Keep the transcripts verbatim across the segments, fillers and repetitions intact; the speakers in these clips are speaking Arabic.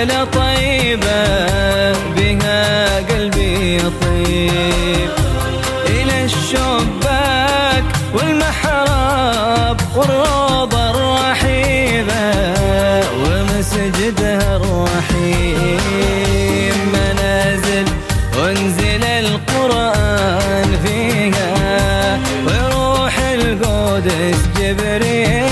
حفلة طيبة بها قلبي يطيب، إلى الشباك والمحراب والروضة الرحيبة ومسجدها الرحيم، منازل أنزل القرآن فيها وروح القدس جبريل.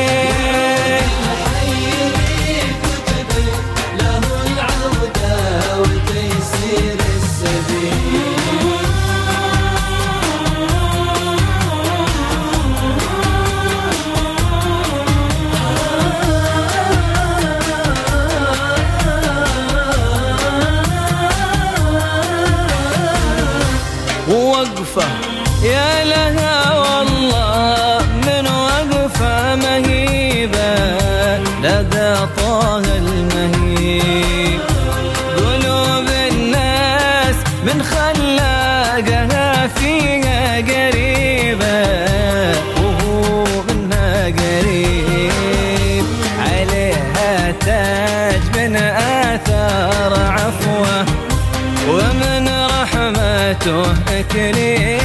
وقفة يا لها والله من وقفة مهيبة لدى طه المهيب، قلوب الناس من خلاقها فيها قريبة وهو منها قريب، عليها تاج من آثار عفوه ومن رحمته أكريم.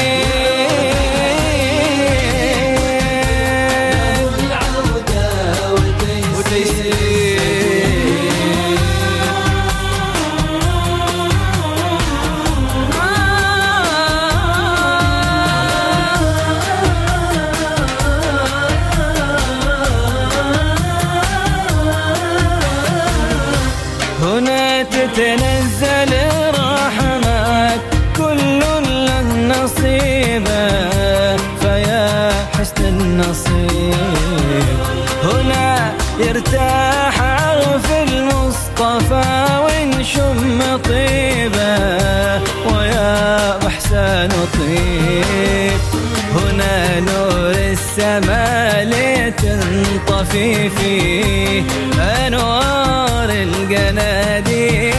هنا تتنزل الرحمات كل له نصيبه، فيا حسن النصيب هنا يرتاح عرف المصطفى ونشم طيبه، ويا محسن طيب هنا نور السماء لتنطفي فيه أنوار القناديل،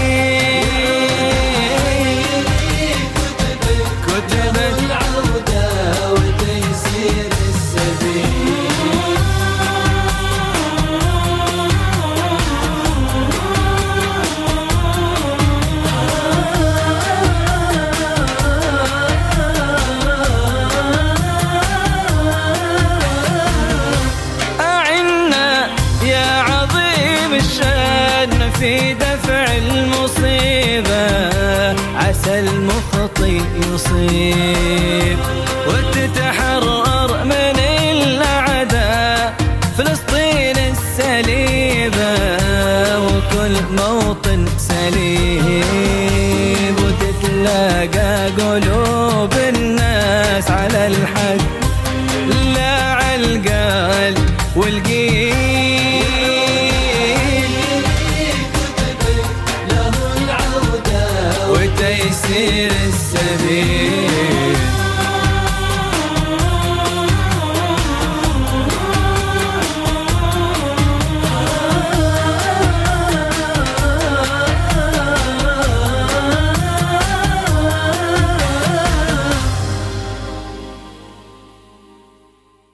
كتبت العودة وتيسير السبيل. في دفع المصيبة عسى المخطي يصيب وتتحرر من الأعداء فلسطين السليبة وكل موطن سليم، وتتلاقى قلوب الناس على الحق لا عالقال والقيل، وتيسير السبيل.